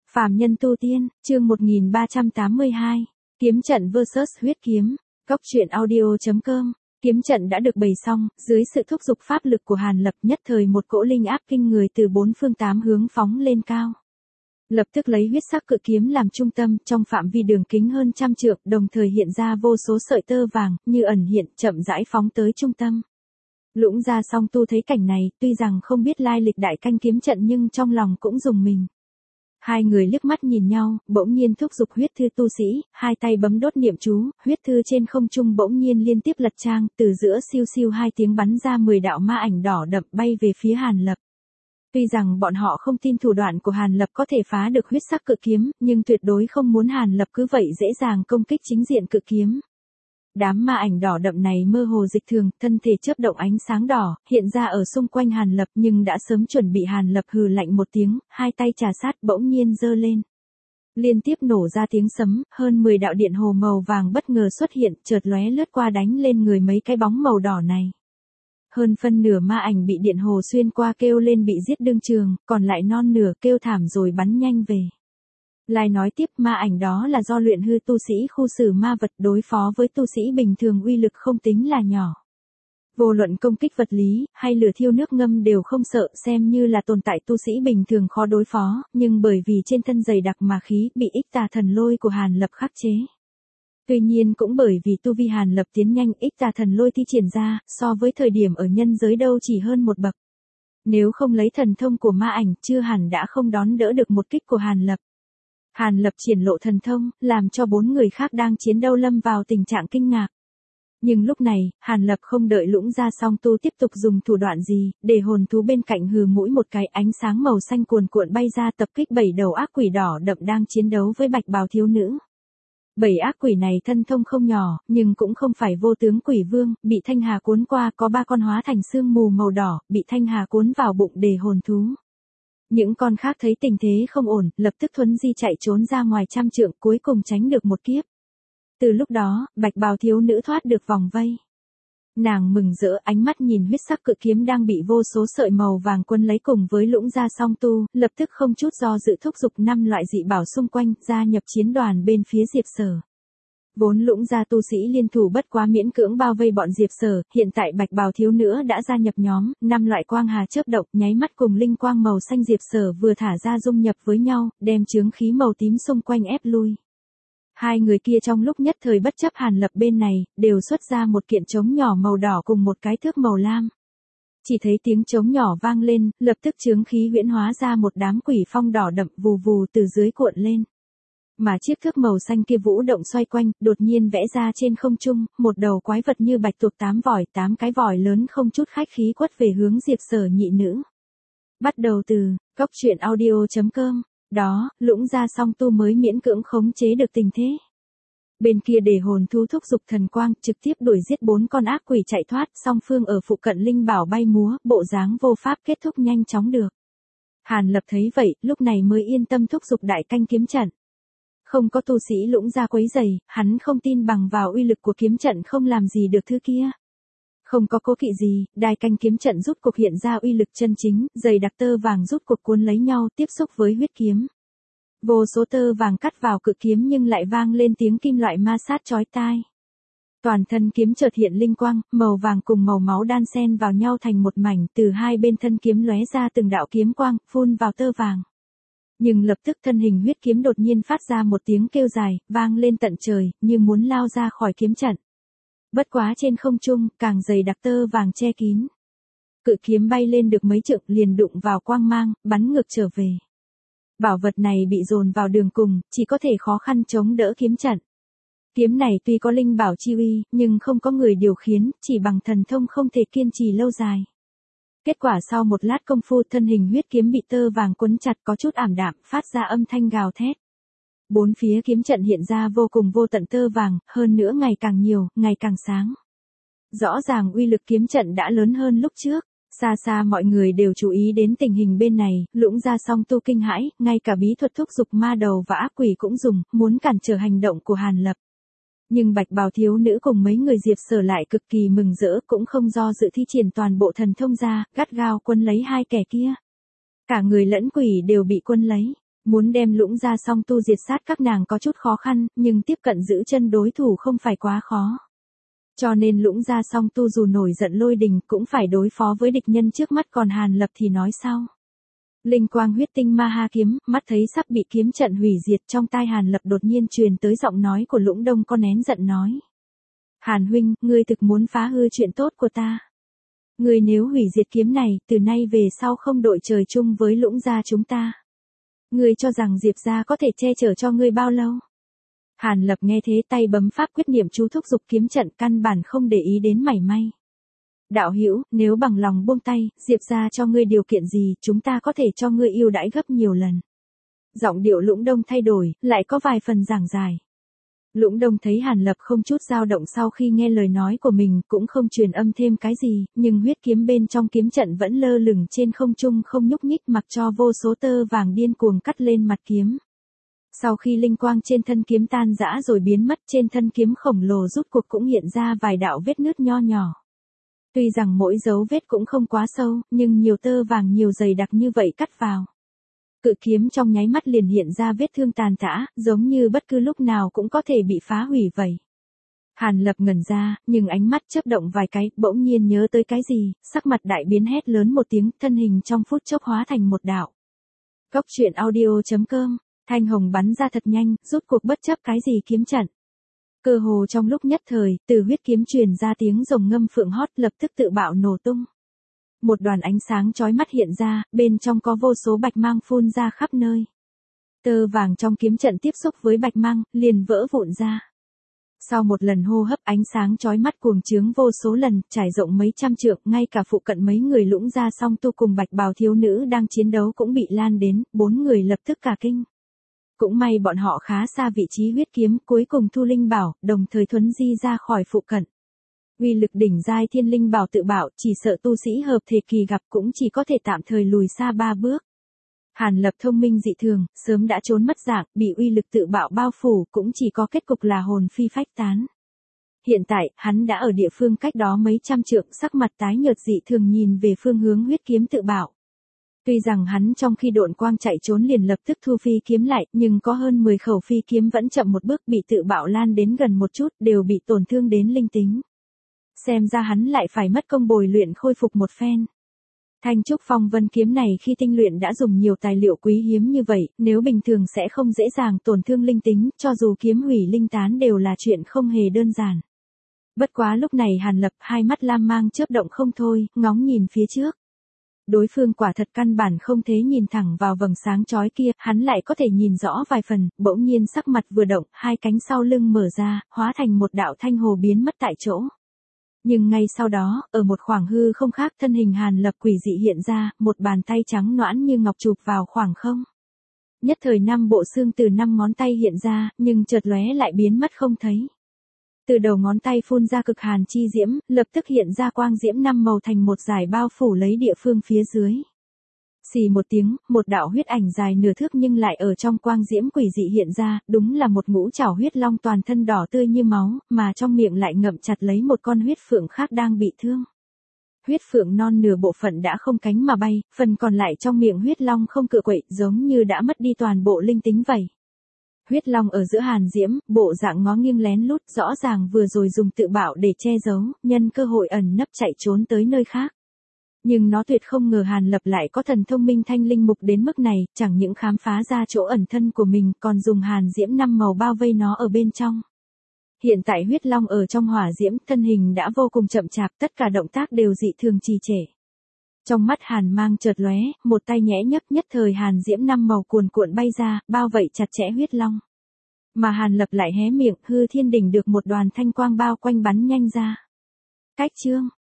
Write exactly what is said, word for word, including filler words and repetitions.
Phàm nhân tu tiên, chương một nghìn ba trăm tám mươi hai, kiếm trận versus huyết kiếm, Cốc truyện audio chấm com. Kiếm trận đã được bày xong, dưới sự thúc giục pháp lực của Hàn Lập nhất thời một cỗ linh áp kinh người từ bốn phương tám hướng phóng lên cao. Lập tức lấy huyết sắc cự kiếm làm trung tâm, trong phạm vi đường kính hơn trăm trượng, đồng thời hiện ra vô số sợi tơ vàng, như ẩn hiện, chậm rãi phóng tới trung tâm. Lũng Gia Song Tu thấy cảnh này, tuy rằng không biết lai lịch đại canh kiếm trận nhưng trong lòng cũng rùng mình. Hai người liếc mắt nhìn nhau, bỗng nhiên thúc giục huyết thư tu sĩ, hai tay bấm đốt niệm chú, huyết thư trên không trung bỗng nhiên liên tiếp lật trang, từ giữa siêu siêu hai tiếng bắn ra mười đạo ma ảnh đỏ đậm bay về phía Hàn Lập. Tuy rằng bọn họ không tin thủ đoạn của Hàn Lập có thể phá được huyết sắc cự kiếm, nhưng tuyệt đối không muốn Hàn Lập cứ vậy dễ dàng công kích chính diện cự kiếm. Đám ma ảnh đỏ đậm này mơ hồ dịch thường, thân thể chớp động ánh sáng đỏ, hiện ra ở xung quanh Hàn Lập nhưng đã sớm chuẩn bị. Hàn Lập hừ lạnh một tiếng, hai tay trà sát bỗng nhiên giơ lên. Liên tiếp nổ ra tiếng sấm, hơn mười đạo điện hồ màu vàng bất ngờ xuất hiện, chợt lóe lướt qua đánh lên người mấy cái bóng màu đỏ này. Hơn phân nửa ma ảnh bị điện hồ xuyên qua kêu lên bị giết đương trường, còn lại non nửa kêu thảm rồi bắn nhanh về. Lai nói tiếp, ma ảnh đó là do luyện hư tu sĩ khu xử ma vật, đối phó với tu sĩ bình thường uy lực không tính là nhỏ. Vô luận công kích vật lý, hay lửa thiêu nước ngâm đều không sợ, xem như là tồn tại tu sĩ bình thường khó đối phó, nhưng bởi vì trên thân dày đặc ma khí, bị ích tà thần lôi của Hàn Lập khắc chế. Tuy nhiên cũng bởi vì tu vi Hàn Lập tiến nhanh, ích tà thần lôi thi triển ra, so với thời điểm ở nhân giới đâu chỉ hơn một bậc. Nếu không lấy thần thông của ma ảnh, chưa hẳn đã không đón đỡ được một kích của Hàn Lập. Hàn Lập triển lộ thần thông, làm cho bốn người khác đang chiến đấu lâm vào tình trạng kinh ngạc. Nhưng lúc này, Hàn Lập không đợi Lũng Gia Song Tu tiếp tục dùng thủ đoạn gì, để hồn thú bên cạnh hừ mũi một cái, ánh sáng màu xanh cuồn cuộn bay ra tập kích bảy đầu ác quỷ đỏ đậm đang chiến đấu với bạch bào thiếu nữ. Bảy ác quỷ này thân thông không nhỏ, nhưng cũng không phải vô tướng quỷ vương, bị thanh hà cuốn qua, có ba con hóa thành sương mù màu đỏ, bị thanh hà cuốn vào bụng để hồn thú. Những con khác thấy tình thế không ổn, lập tức thuấn di chạy trốn ra ngoài trăm trượng, cuối cùng tránh được một kiếp. Từ lúc đó, bạch bào thiếu nữ thoát được vòng vây. Nàng mừng rỡ, ánh mắt nhìn huyết sắc cự kiếm đang bị vô số sợi màu vàng quấn lấy cùng với Lũng Gia Song Tu, lập tức không chút do dự thúc giục năm loại dị bảo xung quanh, gia nhập chiến đoàn bên phía Diệp Sở. Vốn Lũng Gia tu sĩ liên thủ bất quá miễn cưỡng bao vây bọn Diệp Sở, hiện tại bạch bào thiếu nữ đã gia nhập nhóm, năm loại quang hà chớp động, nháy mắt cùng linh quang màu xanh Diệp Sở vừa thả ra dung nhập với nhau, đem chướng khí màu tím xung quanh ép lui. Hai người kia trong lúc nhất thời bất chấp Hàn Lập bên này, đều xuất ra một kiện trống nhỏ màu đỏ cùng một cái thước màu lam. Chỉ thấy tiếng trống nhỏ vang lên, lập tức chướng khí huyễn hóa ra một đám quỷ phong đỏ đậm vù vù từ dưới cuộn lên. Mà chiếc thước màu xanh kia vũ động xoay quanh, đột nhiên vẽ ra trên không trung, một đầu quái vật như bạch tuộc tám vòi, tám cái vòi lớn không chút khách khí quất về hướng Diệp Sở nhị nữ. Bắt đầu từ, Cốc truyện audio chấm com. Đó, Lũng Gia Song Tu mới miễn cưỡng khống chế được tình thế. Bên kia để hồn thú thúc giục thần quang, trực tiếp đuổi giết bốn con ác quỷ chạy thoát, song phương ở phụ cận linh bảo bay múa, bộ dáng vô pháp kết thúc nhanh chóng được. Hàn Lập thấy vậy, lúc này mới yên tâm thúc giục đại canh kiếm trận. Không có tu sĩ Lũng Gia quấy rầy, hắn không tin bằng vào uy lực của kiếm trận không làm gì được thứ kia. Không có cố kỵ gì, đài canh kiếm trận rút cục hiện ra uy lực chân chính, dày đặc tơ vàng rút cục cuốn lấy nhau, tiếp xúc với huyết kiếm. Vô số tơ vàng cắt vào cự kiếm nhưng lại vang lên tiếng kim loại ma sát chói tai. Toàn thân kiếm chợt hiện linh quang, màu vàng cùng màu máu đan xen vào nhau thành một mảnh, từ hai bên thân kiếm lóe ra từng đạo kiếm quang, phun vào tơ vàng. Nhưng lập tức thân hình huyết kiếm đột nhiên phát ra một tiếng kêu dài, vang lên tận trời, như muốn lao ra khỏi kiếm trận. Bất quá trên không trung, càng dày đặc tơ vàng che kín. Cự kiếm bay lên được mấy trượng liền đụng vào quang mang, bắn ngược trở về. Bảo vật này bị dồn vào đường cùng, chỉ có thể khó khăn chống đỡ kiếm trận. Kiếm này tuy có linh bảo chi uy, nhưng không có người điều khiển, chỉ bằng thần thông không thể kiên trì lâu dài. Kết quả sau một lát công phu thân hình huyết kiếm bị tơ vàng quấn chặt có chút ảm đạm, phát ra âm thanh gào thét. Bốn phía kiếm trận hiện ra vô cùng vô tận tơ vàng, hơn nữa ngày càng nhiều, ngày càng sáng. Rõ ràng uy lực kiếm trận đã lớn hơn lúc trước. Xa xa mọi người đều chú ý đến tình hình bên này, Lũng Gia Song Tu kinh hãi, ngay cả bí thuật thúc giục ma đầu và ác quỷ cũng dùng, muốn cản trở hành động của Hàn Lập. Nhưng bạch bào thiếu nữ cùng mấy người Diệp Sở lại cực kỳ mừng rỡ, cũng không do dự thi triển toàn bộ thần thông ra, gắt gao quân lấy hai kẻ kia. Cả người lẫn quỷ đều bị quân lấy. Muốn đem Lũng Gia Song Tu diệt sát các nàng có chút khó khăn, nhưng tiếp cận giữ chân đối thủ không phải quá khó. Cho nên Lũng Gia Song Tu dù nổi giận lôi đình cũng phải đối phó với địch nhân trước mắt, còn Hàn Lập thì nói sau. Linh quang huyết tinh ma ha kiếm, mắt thấy sắp bị kiếm trận hủy diệt, trong tai Hàn Lập đột nhiên truyền tới giọng nói của Lũng Đông có nén giận nói. Hàn huynh, ngươi thực muốn phá hư chuyện tốt của ta. Ngươi nếu hủy diệt kiếm này, từ nay về sau không đội trời chung với Lũng gia chúng ta. Ngươi cho rằng Diệp gia có thể che chở cho ngươi bao lâu? Hàn Lập nghe thế tay bấm pháp quyết niệm chú thúc giục kiếm trận, căn bản không để ý đến mảy may. Đạo hữu, nếu bằng lòng buông tay, Diệp gia cho ngươi điều kiện gì, chúng ta có thể cho ngươi ưu đãi gấp nhiều lần. Giọng điệu Lũng Đông thay đổi, lại có vài phần giảng giải. Lũng Đông thấy Hàn Lập không chút dao động sau khi nghe lời nói của mình, cũng không truyền âm thêm cái gì, nhưng huyết kiếm bên trong kiếm trận vẫn lơ lửng trên không trung không nhúc nhích, mặc cho vô số tơ vàng điên cuồng cắt lên mặt kiếm. Sau khi linh quang trên thân kiếm tan rã rồi biến mất, trên thân kiếm khổng lồ rút cuộc cũng hiện ra vài đạo vết nứt nho nhỏ. Tuy rằng mỗi dấu vết cũng không quá sâu, nhưng nhiều tơ vàng nhiều dày đặc như vậy cắt vào. Cự kiếm trong nháy mắt liền hiện ra vết thương tàn tã, giống như bất cứ lúc nào cũng có thể bị phá hủy vậy. Hàn Lập ngẩn ra, nhưng ánh mắt chớp động vài cái, bỗng nhiên nhớ tới cái gì, sắc mặt đại biến hét lớn một tiếng, thân hình trong phút chốc hóa thành một đạo. Góc truyện audio chấm com, thanh hồng bắn ra thật nhanh, rút cuộc bất chấp cái gì kiếm trận. Cơ hồ trong lúc nhất thời, từ huyết kiếm truyền ra tiếng rồng ngâm phượng hót, lập tức tự bạo nổ tung. Một đoàn ánh sáng chói mắt hiện ra, bên trong có vô số bạch mang phun ra khắp nơi. Tơ vàng trong kiếm trận tiếp xúc với bạch mang, liền vỡ vụn ra. Sau một lần hô hấp, ánh sáng chói mắt cuồng trướng vô số lần, trải rộng mấy trăm trượng, ngay cả phụ cận mấy người Lũng gia Song Tu cùng bạch bào thiếu nữ đang chiến đấu cũng bị lan đến, bốn người lập tức cả kinh. Cũng may bọn họ khá xa vị trí huyết kiếm, cuối cùng thu linh bảo, đồng thời thuấn di ra khỏi phụ cận. Uy lực đỉnh giai thiên linh bảo tự bảo, chỉ sợ tu sĩ hợp thể kỳ gặp cũng chỉ có thể tạm thời lùi xa ba bước. Hàn Lập thông minh dị thường, sớm đã trốn mất dạng, bị uy lực tự bạo bao phủ, cũng chỉ có kết cục là hồn phi phách tán. Hiện tại, hắn đã ở địa phương cách đó mấy trăm trượng, sắc mặt tái nhợt dị thường nhìn về phương hướng huyết kiếm tự bạo. Tuy rằng hắn trong khi độn quang chạy trốn liền lập tức thu phi kiếm lại, nhưng có hơn mười khẩu phi kiếm vẫn chậm một bước, bị tự bạo lan đến gần một chút, đều bị tổn thương đến linh tính. Xem ra hắn lại phải mất công bồi luyện khôi phục một phen. Thanh trúc phong vân kiếm này khi tinh luyện đã dùng nhiều tài liệu quý hiếm như vậy, nếu bình thường sẽ không dễ dàng tổn thương linh tính, cho dù kiếm hủy linh tán đều là chuyện không hề đơn giản. Bất quá lúc này Hàn Lập hai mắt lam mang chớp động không thôi, ngóng nhìn phía trước. Đối phương quả thật căn bản không thể nhìn thẳng vào vầng sáng chói kia, hắn lại có thể nhìn rõ vài phần, bỗng nhiên sắc mặt vừa động, hai cánh sau lưng mở ra, hóa thành một đạo thanh hồ biến mất tại chỗ. Nhưng ngay sau đó, ở một khoảng hư không khác, thân hình Hàn Lập quỷ dị hiện ra, một bàn tay trắng nõn như ngọc chụp vào khoảng không. Nhất thời năm bộ xương từ năm ngón tay hiện ra, nhưng chợt lóe lại biến mất không thấy. Từ đầu ngón tay phun ra cực hàn chi diễm, lập tức hiện ra quang diễm năm màu thành một dải bao phủ lấy địa phương phía dưới. Xì một tiếng, một đạo huyết ảnh dài nửa thước nhưng lại ở trong quang diễm quỷ dị hiện ra, đúng là một ngũ trảo huyết long toàn thân đỏ tươi như máu, mà trong miệng lại ngậm chặt lấy một con huyết phượng khác đang bị thương. Huyết phượng non nửa bộ phận đã không cánh mà bay, phần còn lại trong miệng huyết long không cựa quậy, giống như đã mất đi toàn bộ linh tính vậy. Huyết long ở giữa hàn diễm, bộ dạng ngó nghiêng lén lút, rõ ràng vừa rồi dùng tự bạo để che giấu, nhân cơ hội ẩn nấp chạy trốn tới nơi khác. Nhưng nó tuyệt không ngờ Hàn Lập lại có thần thông minh thanh linh mục đến mức này, chẳng những khám phá ra chỗ ẩn thân của mình, còn dùng hàn diễm năm màu bao vây nó ở bên trong. Hiện tại huyết long ở trong hỏa diễm, thân hình đã vô cùng chậm chạp, tất cả động tác đều dị thường trì trệ. Trong mắt Hàn mang chợt lóe, một tay nhẽ nhấc, nhất thời hàn diễm năm màu cuồn cuộn bay ra, bao vây chặt chẽ huyết long. Mà Hàn Lập lại hé miệng, hư thiên đỉnh được một đoàn thanh quang bao quanh bắn nhanh ra. Cách chương